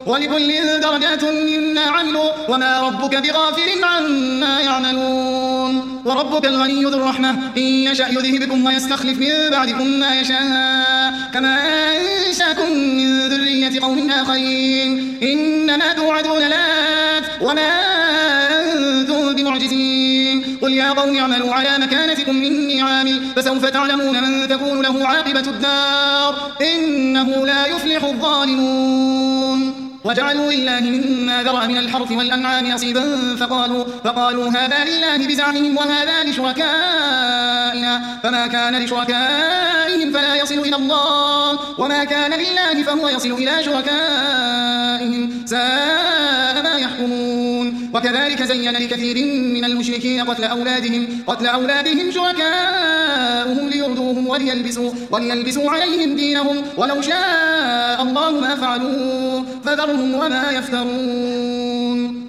ولكل درجات مما عملوا وما ربك بغافل عما يعملون وربك الغني ذو الرحمة إن يشأ يذهبكم ويستخلف من بعدكم ما يشاء كما أنشأكم من ذرية قوم آخرين إنما توعدون لآت وما أنتم بمعجزين قل يا قوم اعملوا على مكانتكم إني عامل فسوف تعلمون من تكون له عاقبة الدار إنه لا يفلح الظالمون وجعلوا لله مما ذرأ من الحرث والأنعام نصيبا فقالوا هذا لله بزعمهم وهذا لشركائنا فما كان لشركائهم فلا يصل إلى الله وما كان لله فهو يصل إلى شركائهم ساء ما يحكمون وكذلك زين لكثير من المشركين قتل أولادهم شركاؤهم ليردوهم وليلبسوا عليهم دينهم ولو شاء الله ما فعلوه فذرهم وما يفترون